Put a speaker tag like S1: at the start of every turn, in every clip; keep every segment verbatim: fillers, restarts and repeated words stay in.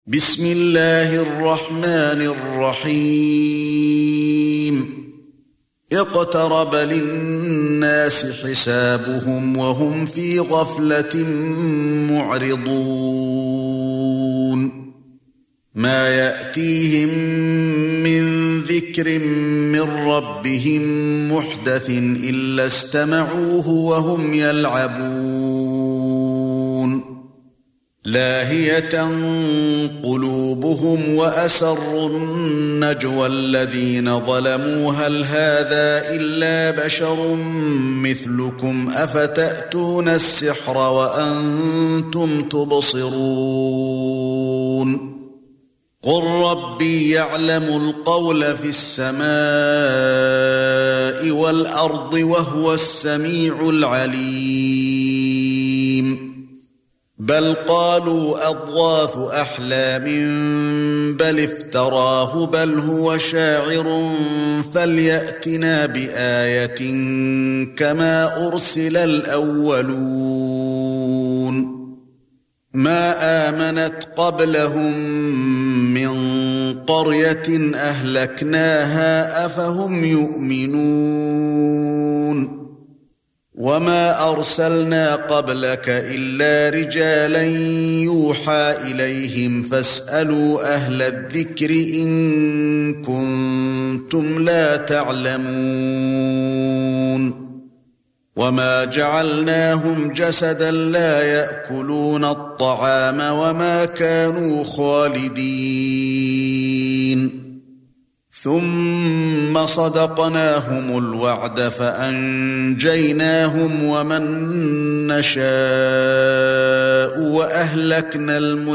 S1: بسم الله الرحمن الرحيم اقترب للناس حسابهم وهم في غفلة معرضون ما يأتيهم من ذكر من ربهم محدث إلا استمعوه وهم يلعبون لاهية قلوبهم وأسروا النجوى الذين ظلموا هل هذا إلا بشر مثلكم أفتأتون السحر وأنتم تبصرون قل ربي يعلم القول في السماء والأرض وهو السميع العليم بل قالوا أضغاث أحلام بل افتراه بل هو شاعر فليأتنا بآية كما أرسل الأولون ما آمنت قبلهم من قرية أهلكناها أفهم يؤمنون وما أرسلنا قبلك إلا رجالا يوحى إليهم فاسألوا أهل الذكر إن كنتم لا تعلمون وما جعلناهم جسدا لا يأكلون الطعام وما كانوا خالدين ثم صدقناهم الوعد فأنجيناهم ومن نشاء وأهلكنا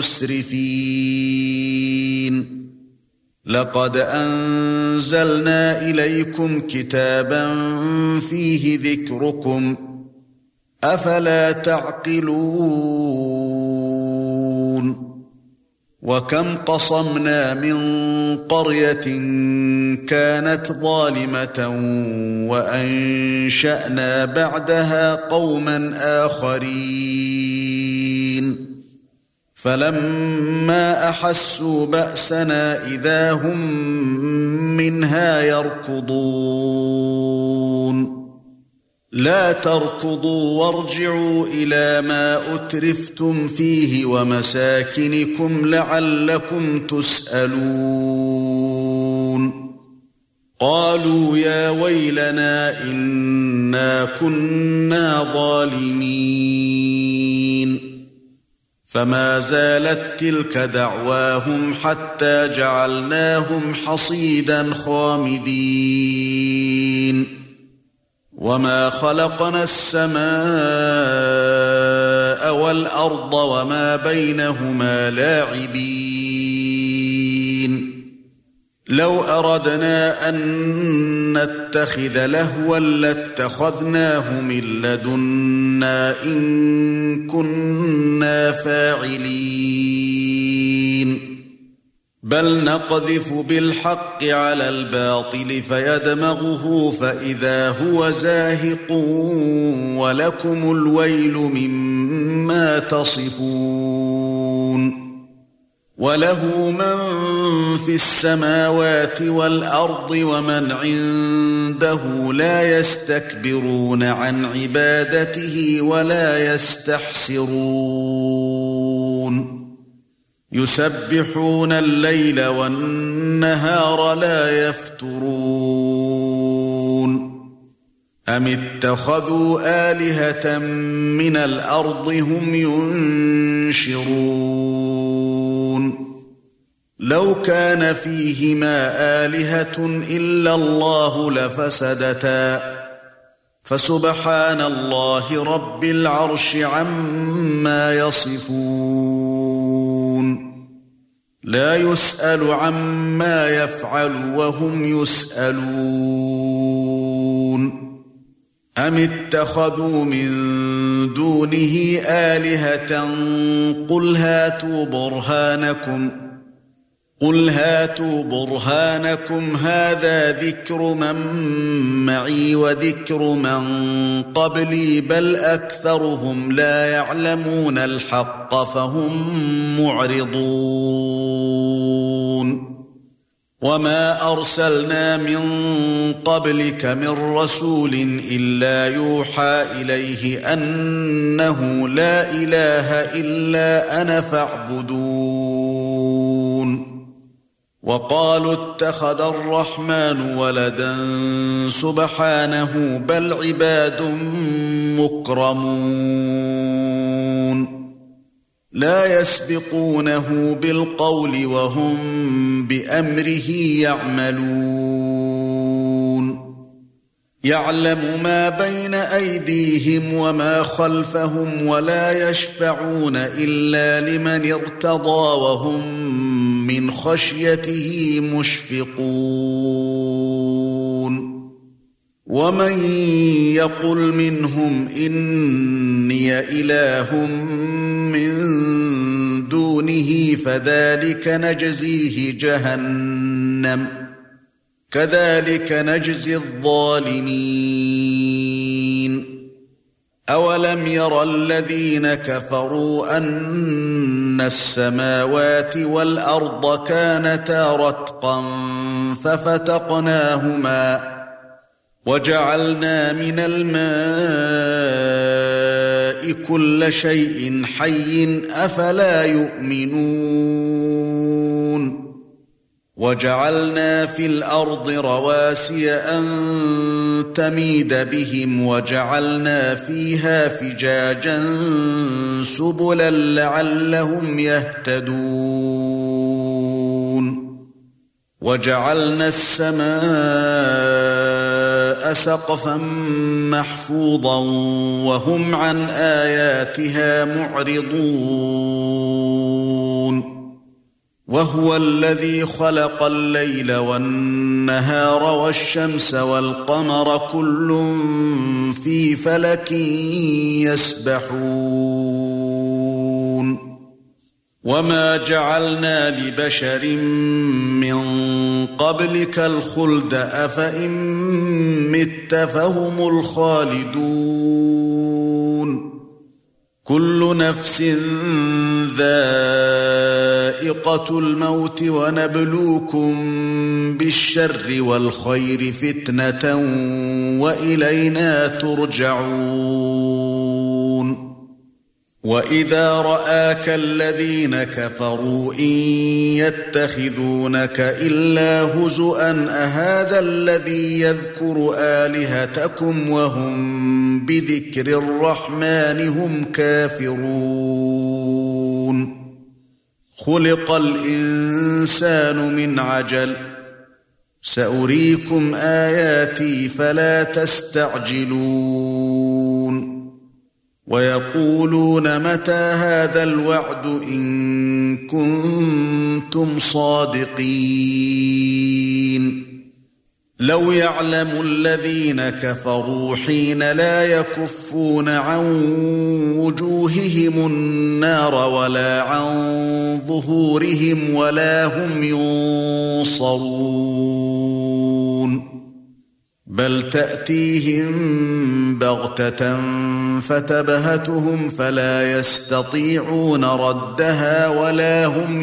S1: المسرفين لقد أنزلنا إليكم كتابا فيه ذكركم أفلا تعقلون وكم قصمنا من قرية كانت ظالمة وأنشأنا بعدها قوما آخرين فلما أحسوا بأسنا إذا هم منها يركضون لا تركضوا وارجعوا إلى ما أترفتم فيه ومساكنكم لعلكم تسألون قالوا يا ويلنا إنا كنا ظالمين فما زالت تلك دعواهم حتى جعلناهم حصيدا خامدين وما خلقنا السماء والأرض وما بينهما لاعبين لو أردنا أن نتخذ لهوا لاتخذناه من لدنا إن كنا فاعلين بل نقذف بالحق على الباطل فيدمغه فإذا هو زاهق ولكم الويل مما تصفون وله من في السماوات والأرض ومن عنده لا يستكبرون عن عبادته ولا يستحسرون يسبحون الليل والنهار لا يفترون أم اتخذوا آلهة من الأرض هم ينشرون لو كان فيهما آلهة إلا الله لفسدتا فسبحان الله رب العرش عما يصفون لا يسأل عما يفعل وهم يسألون أم اتخذوا من دونه آلهة قل هاتوا برهانكم قُلْ هَاتُوا بُرْهَانَكُمْ هَذَا ذِكْرُ مَن مَّعِي وَذِكْرُ مَن قَبْلِي بَلْ أَكْثَرُهُمْ لَا يَعْلَمُونَ الْحَقَّ فَهُم مُّعْرِضُونَ وَمَا أَرْسَلْنَا مِن قَبْلِكَ مِن رَّسُولٍ إِلَّا يُوحَىٰ إِلَيْهِ أَنَّهُ لَا إِلَٰهَ إِلَّا أَنَا فَاعْبُدُونِ وَقَالُوا اتَّخَذَ الرَّحْمَنُ وَلَدًا سُبْحَانَهُ بَلْ عِبَادٌ مُّكْرَمُونَ لَا يَسْبِقُونَهُ بِالْقَوْلِ وَهُمْ بِأَمْرِهِ يَعْمَلُونَ يَعْلَمُ مَا بَيْنَ أَيْدِيهِمْ وَمَا خَلْفَهُمْ وَلَا يَشْفَعُونَ إِلَّا لِمَنِ ارْتَضَىٰ وَهُمْ مِنْ خَشْيَتِهِ مُشْفِقُونَ وَمَن يَقُلْ مِنْهُمْ إِنِّي إِلَٰهٌ مِّن دُونِهِ فَذَلِكَ نَجْزِيهِ جَهَنَّمَ كَذَلِكَ نَجْزِي الظَّالِمِينَ أَوَلَمْ يَرَ الَّذِينَ كَفَرُوا أَنَّ السَّمَاوَاتِ وَالْأَرْضَ كَانَتَا رَتْقًا فَفَتَقْنَاهُمَا وَجَعَلْنَا مِنَ الْمَاءِ كُلَّ شَيْءٍ حَيٍّ أَفَلَا يُؤْمِنُونَ وَجَعَلْنَا فِي الْأَرْضِ رَوَاسِيَ أَن تَمِيدَ بِهِمْ وَجَعَلْنَا فِيهَا فِجَاجًا سُبُلًا لَّعَلَّهُمْ يَهْتَدُونَ وَجَعَلْنَا السَّمَاءَ سَقْفًا مَّحْفُوظًا وَهُمْ عَنْ آيَاتِهَا مُعْرِضُونَ وَهُوَ الَّذِي خَلَقَ اللَّيْلَ وَالنَّهَارَ وَالشَّمْسَ وَالْقَمَرَ كُلٌّ فِي فَلَكٍ يَسْبَحُونَ وَمَا جَعَلْنَا لِبَشَرٍ مِّن قَبْلِكَ الْخُلْدَ أَفَإِن مِّتَّ فَهُمُ الْخَالِدُونَ كُلُّ نَفْسٍ ذَائِقَةُ الْمَوْتِ وَنَبْلُوكُم بِالشَّرِّ وَالْخَيْرِ فِتْنَةً وَإِلَيْنَا تُرْجَعُونَ وَإِذَا رَآكَ الَّذِينَ كَفَرُوا إِن يَتَّخِذُونَكَ إِلَّا هُزُوًا أَهَذَا الَّذِي يَذْكُرُ آلِهَتَكُمْ وَهُمْ بِذِكْرِ الرَّحْمَنِ هُمْ كَافِرُونَ خُلِقَ الْإِنسَانُ مِنْ عَجَلٍ سَأُرِيكُمْ آيَاتِي فَلَا تَسْتَعْجِلُونَ وَيَقُولُونَ مَتَى هَذَا الْوَعْدُ إِن كُنتُمْ صَادِقِينَ لَوْ يَعْلَمُ الَّذِينَ كَفَرُوا حِينَ لَا يَكُفُّونَ عَن وُجُوهِهِمُ النَّارَ وَلَا عَن ظُهُورِهِمْ وَلَا هُمْ يُنصَرُونَ بَلْ تَأْتِيهِمْ بَغْتَةً فَتَبْهَتُهُمْ فَلَا يَسْتَطِيعُونَ رَدَّهَا وَلَا هُمْ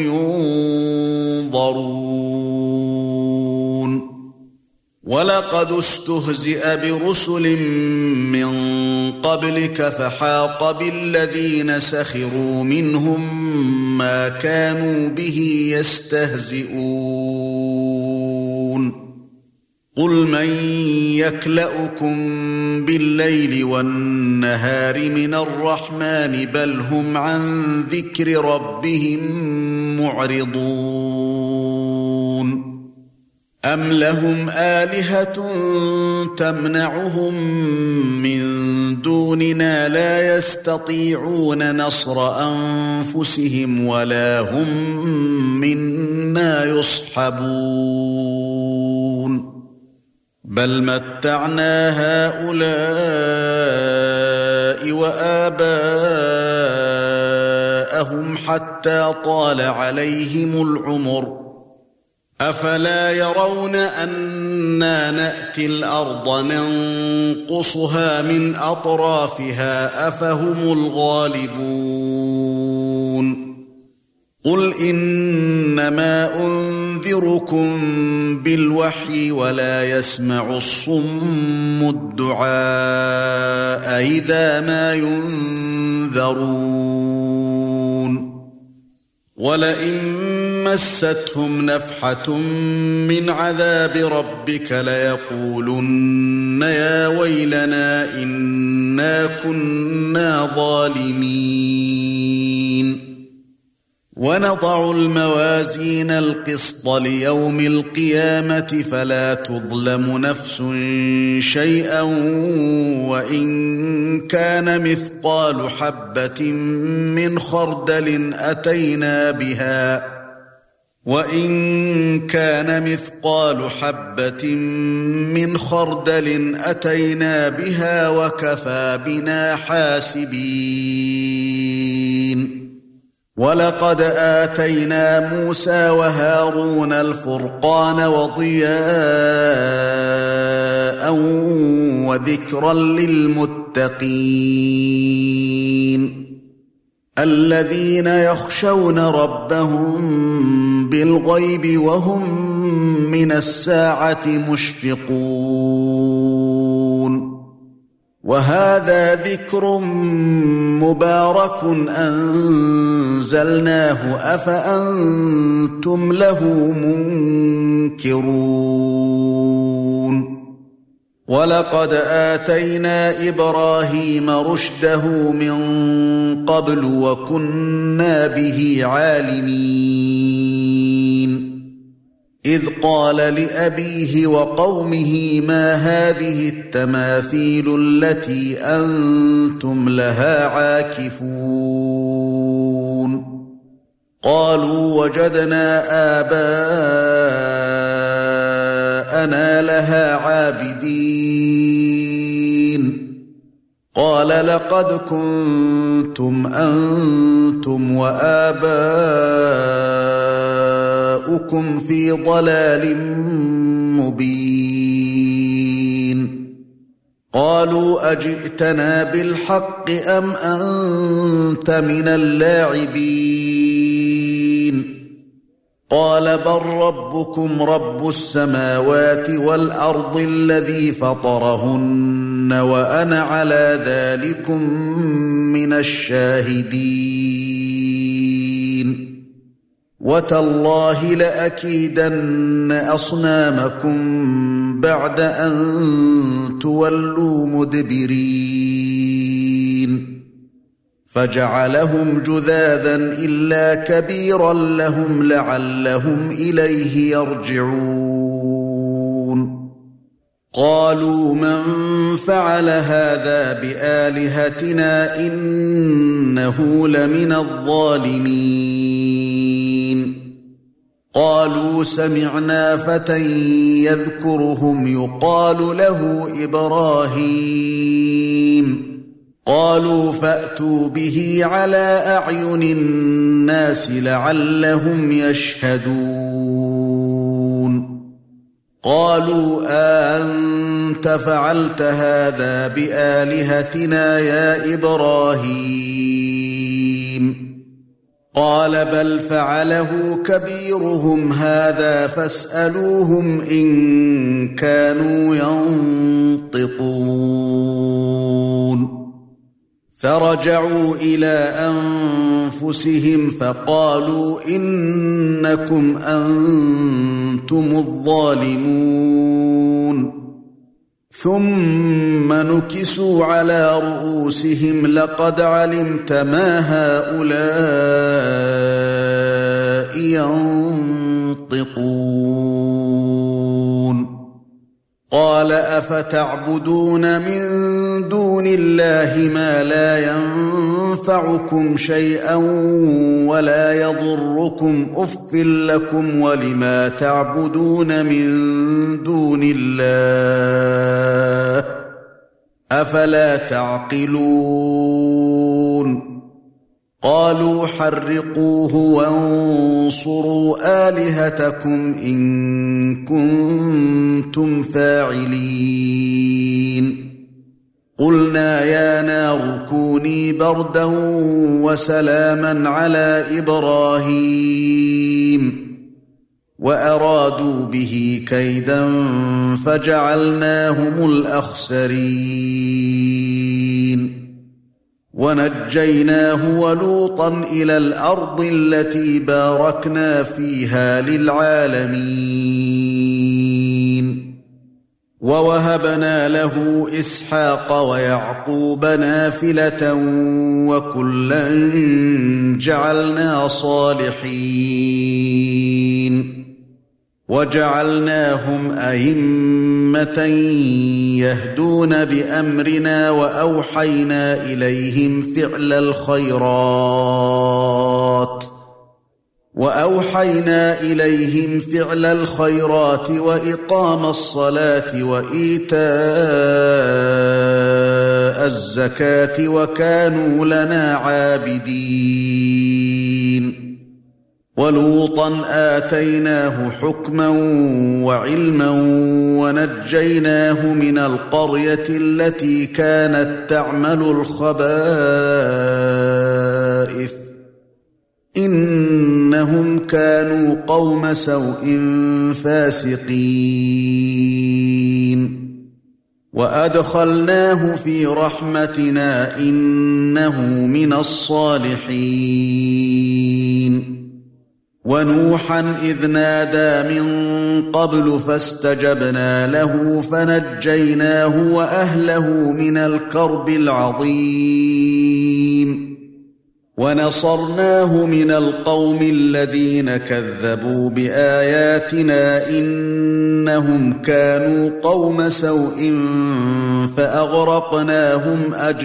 S1: يُنظَرُونَ وَلَقَدِ اسْتُهْزِئَ بِرُسُلٍ مِّن قَبْلِكَ فَحَاقَ بِالَّذِينَ سَخِرُوا مِنْهُم مَّا كَانُوا بِهِ يَسْتَهْزِئُونَ قُلْ مَن يَكْلَؤُكُم بِاللَّيْلِ وَالنَّهَارِ مِنَ الرَّحْمَنِ بَلْ هُمْ عَن ذِكْرِ رَبِّهِم مُّعْرِضُونَ أَمْ لَهُمْ آلِهَةٌ تَمْنَعُهُم مِّن دُونِنَا لَا يَسْتَطِيعُونَ نَصْرَ أَنفُسِهِمْ وَلَا هُم مِّنَّا يُصْحَبُونَ بَلْ مَتَّعْنَا هَؤُلَاءِ وَآبَاءَهُمْ حَتَّى طَالَ عَلَيْهِمُ الْعُمُرُ أفلا يرون أنا نأتي الأرض ننقصها من أطرافها أفهم الغالبون قل إنما أنذركم بالوحي ولا يسمع الصم الدعاء إذا ما ينذرون ولئن مستهم نفحة من عذاب ربك ليقولن يا ويلنا إنا كنا ظالمين ونضع الموازين القسط ليوم القيامة فلا تظلم نفس شيئا وإن كان مثقال حبة من خردل أتينا بها وَإِن كَانَ مِثْقَالُ حَبَّةٍ مِّنْ خَرْدَلٍ أَتَيْنَا بِهَا وَكَفَى بِنَا حَاسِبِينَ وَلَقَدْ آتَيْنَا مُوسَى وَهَارُونَ الْفُرْقَانَ وَضِيَاءً وَذِكْرًا لِّلْمُتَّقِينَ الَّذِينَ يَخْشَوْنَ رَبَّهُم بِالْغَيْبِ وَهُم مِّنَ السَّاعَةِ مُشْفِقُونَ وَهَذَا ذِكْرٌ مُبَارَكٌ أَنزَلْنَاهُ أَفَأَنتُمْ لَهُ مُنكِرُونَ وَلَقَدْ آتَيْنَا إِبْرَاهِيمَ رُشْدَهُ مِن قَبْلُ وَكُنَّا بِهِ عَالِمِينَ إِذْ قَالَ لِأَبِيهِ وَقَوْمِهِ مَا هَذِهِ التَّمَاثِيلُ الَّتِي أَنتُمْ لَهَا عَاكِفُونَ قَالُوا وَجَدْنَا آبَاءَنَا لَهَا عَابِدِينَ قَالَ لَقَدْ كُنتُمْ أَنتُمْ وَآبَاؤُكُمْ فِي ضَلَالٍ مُبِينٍ قَالُوا أَجِئْتَنَا بِالْحَقِّ أَمْ أَنْتَ مِنَ اللَّاعِبِينَ قَالَ بَلْ رَبُّكُمْ رَبُّ السَّمَاوَاتِ وَالْأَرْضِ الَّذِي فَطَرَهُنَّ وَأَنَا عَلَى ذَلِكُمْ مِنَ الشَّاهِدِينَ وَتَاللَّهِ لَأَكِيدَنَّ أَصْنَامَكُمْ بَعْدَ أَن تُوَلُّوا مُدْبِرِينَ فَجَعَلَهُمْ جُذَاذًا إِلَّا كَبِيرًا لَهُمْ لَعَلَّهُمْ إِلَيْهِ يَرْجِعُونَ قَالُوا مَنْ فَعَلَ هَذَا بِآلِهَتِنَا إِنَّهُ لَمِنَ الظَّالِمِينَ قَالُوا سَمِعْنَا فَتًى يَذْكُرُهُمْ يُقَالُ لَهُ إِبْرَاهِيمُ قَالُوا فَأْتُوا بِهِ عَلَى أَعْيُنِ النَّاسِ لَعَلَّهُمْ يَشْهَدُونَ قَالُوا أَأَنتَ فَعَلْتَ هَذَا بِآلِهَتِنَا يَا إِبْرَاهِيمُ قَالَ بَلْ فَعَلَهُ كَبِيرُهُمْ هَذَا فَاسْأَلُوهُمْ إِن كَانُوا يَنطِقُونَ فَرَجَعُوا إِلَى أَنفُسِهِمْ فَقَالُوا إِنَّكُمْ أَنتُمُ الظَّالِمُونَ ثُمَّ نُكِسُوا عَلَى رُءُوسِهِمْ لَقَدْ عَلِمْتَ مَا هَؤُلَاءِ يَنطِقُونَ قَالَ أَفَتَعْبُدُونَ مِن دُونِ اللَّهِ مَا لَا يَنفَعُكُمْ شَيْئًا وَلَا يَضُرُّكُمْ أُفٍّ لَّكُمْ وَلِمَا تَعْبُدُونَ مِن دُونِ اللَّهِ أَفَلَا تَعْقِلُونَ قالوا حرقوه وانصروا آلهتكم إن كنتم فاعلين قلنا يا نار كوني بردا وسلاما على إبراهيم وأرادوا به كيدا فجعلناهم الأخسرين ونجيناه ولوطا إلى الأرض التي باركنا فيها للعالمين ووهبنا له إسحاق ويعقوب نافلة وكلا جعلنا صالحين وجعلناهم أئمة يهدون بأمرنا وأوحينا إليهم فعل الخيرات وأوحينا إليهم فعل الخيرات وإقام الصلاة وإيتاء الزكاة وكانوا لنا عابدين ولوطا آتيناه حكما وعلما ونجيناه من القرية التي كانت تعمل الخبائث إنهم كانوا قوم سوء فاسقين وأدخلناه في رحمتنا إنه من الصالحين ونوحا إذ نادى من قبل فاستجبنا له فنجيناه وأهله من الكرب العظيم ونصرناه من القوم الذين كذبوا بآياتنا إنهم كانوا قوم سوء فأغرقناهم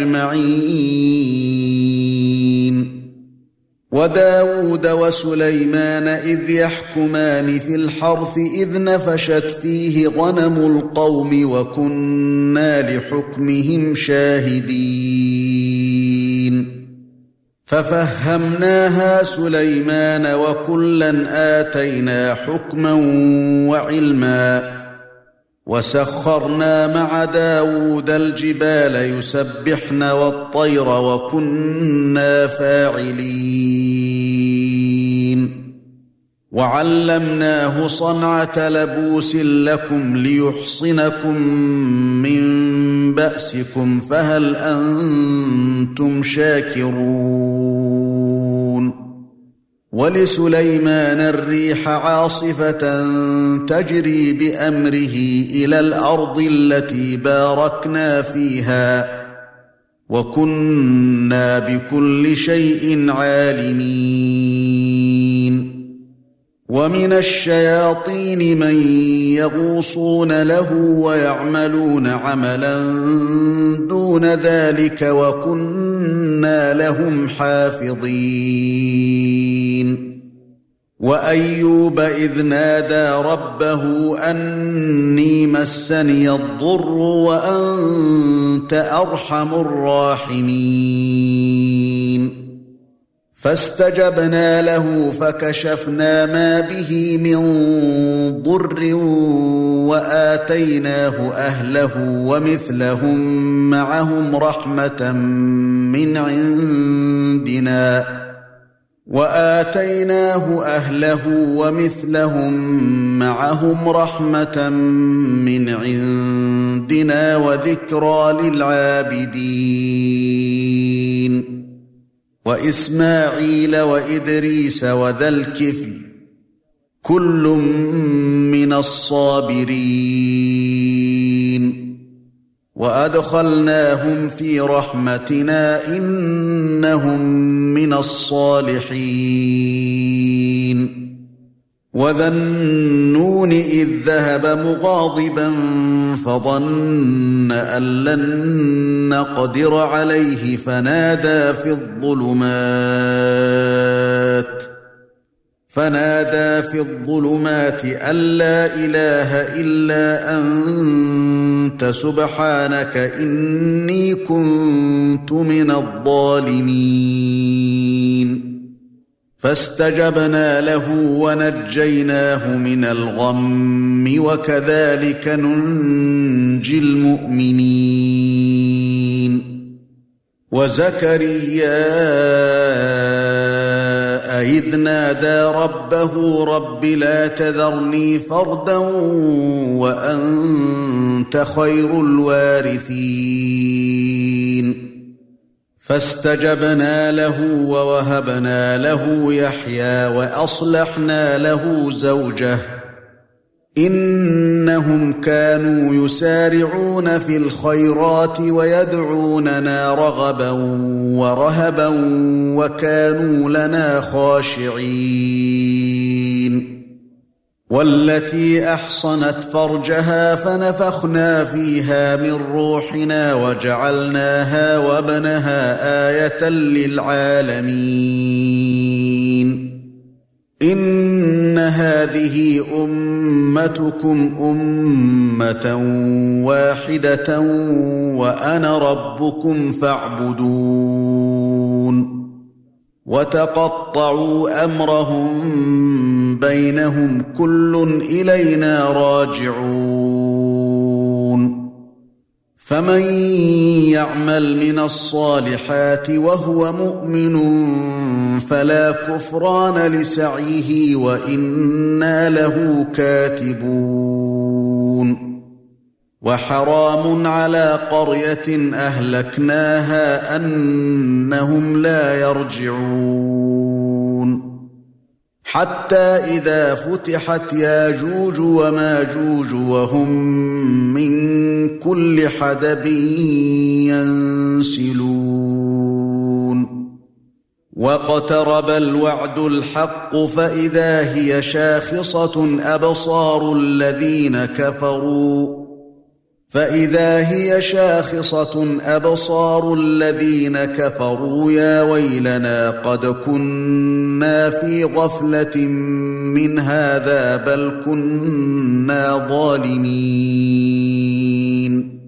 S1: أجمعين وداود وسليمان إذ يحكمان في الحرث إذ نفشت فيه غنم القوم وكنا لحكمهم شاهدين ففهمناها سليمان وكلا آتينا حكما وعلما وسخرنا مع داود الجبال يسبحن والطير وكنا فاعلين وعلمناه صنعة لبوس لكم ليحصنكم من بأسكم فهل أنتم شاكرون ولسليمان الريح عاصفة تجري بأمره إلى الأرض التي باركنا فيها وكنا بكل شيء عالمين ومن الشياطين من يغوصون له ويعملون عملا دون ذلك وكنا لهم حافظين وأيوب إذ نادى ربه أني مسني الضر وأنت أرحم الراحمين فاستجبنا له فكشفنا ما به من ضر وآتيناه أهله ومثلهم معهم رحمة من عندنا وآتيناه أهله ومثلهم معهم رحمة من عندنا وذكرى للعابدين وإسماعيل وإدريس وذا الكفل كل من الصابرين وأدخلناهم في رحمتنا إنهم من الصالحين وذا النون إذ ذهب مغاضبا فظن أن لن نقدر عليه فنادى في الظلمات فنادى في الظلمات أن لا إله إلا أنت سبحانك إني كنت من الظالمين فاستجبنا له ونجيناه من الغم وكذلك ننجي المؤمنين وزكريا إذ نادى ربه رب لا تذرني فردا وأنت خير الوارثين فاستجبنا له ووهبنا له يحيى وأصلحنا له زوجه إنهم كانوا يسارعون في الخيرات ويدعوننا رغبا ورهبا وكانوا لنا خاشعين والتي أحصنت فرجها فنفخنا فيها من روحنا وجعلناها وابنها آية للعالمين إن هذه أمتكم أمة واحدة وأنا ربكم فاعبدون وتقطعوا أمرهم بينهم كل إلينا راجعون فمن يعمل من الصالحات وهو مؤمن فلا كفران لسعيه وإنا له كاتبون وحرام على قرية أهلكناها أنهم لا يرجعون حتى إذا فتحت ياجوج وماجوج وهم من كل حدب ينسلون واقترب الوعد الحق فإذا هي شاخصة أبصار الذين كفروا فإذا هي شاخصة أبصار الذين كفروا يا ويلنا قد كنا في غفلة من هذا بل كنا ظالمين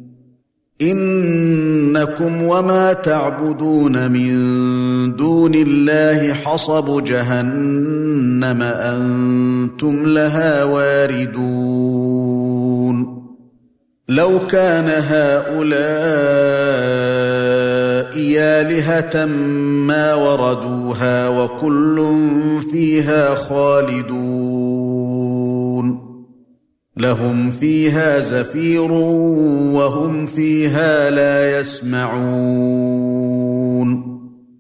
S1: إنكم وما تعبدون من دون الله حصب جهنم أنتم لها واردون لو كان هؤلاء آلهة ما وردوها وكل فيها خالدون لهم فيها زفير وهم فيها لا يسمعون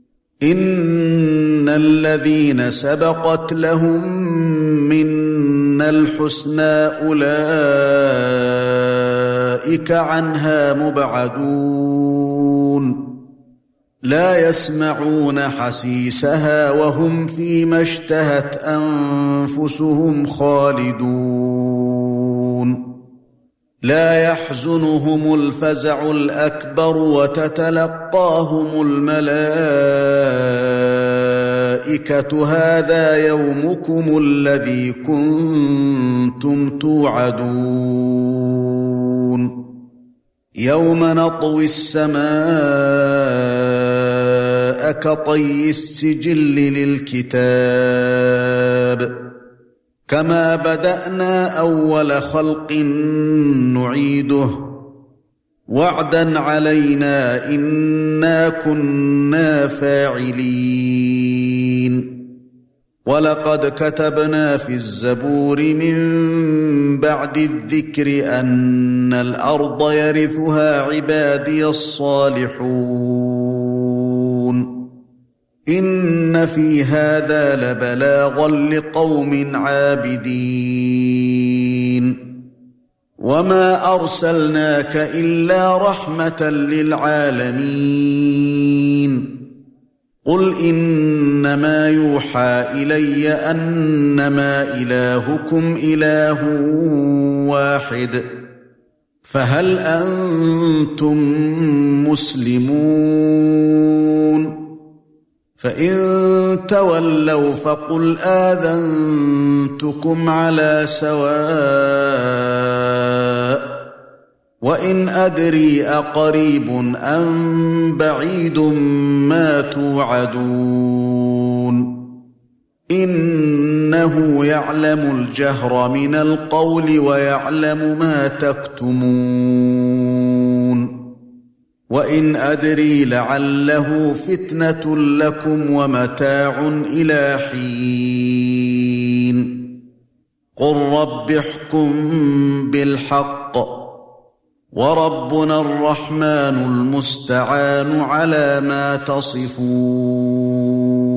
S1: إن الذين سبقت لهم منا الحسنى أولئك عنها مبعدون لا يسمعون حسيسها وهم فيما اشتهت أنفسهم خالدون لا يحزنهم الفزع الأكبر وتتلقاهم الملائكة هذا يومكم الذي كنتم توعدون يوم نطوي السماء كطي السجل للكتاب كما بدأنا أول خلق نعيده وعدا علينا إنا كنا فاعلين ولقد كتبنا في الزبور من بعد الذكر أن الأرض يرثها عبادي الصالحون إن في هذا لبلاغا لقوم عابدين وما أرسلناك إلا رحمة للعالمين قل إنما يوحى إلي أنما إلهكم إله واحد فهل أنتم مسلمون فإن تولوا فقل آذنتكم على سواء وإن أدري أقريب أم بعيد ما توعدون إنه يعلم الجهر من القول ويعلم ما تكتمون وإن أدري لعله فتنة لكم ومتاع إلى حين قل رب احكم بالحق وربنا الرحمن المستعان على ما تصفون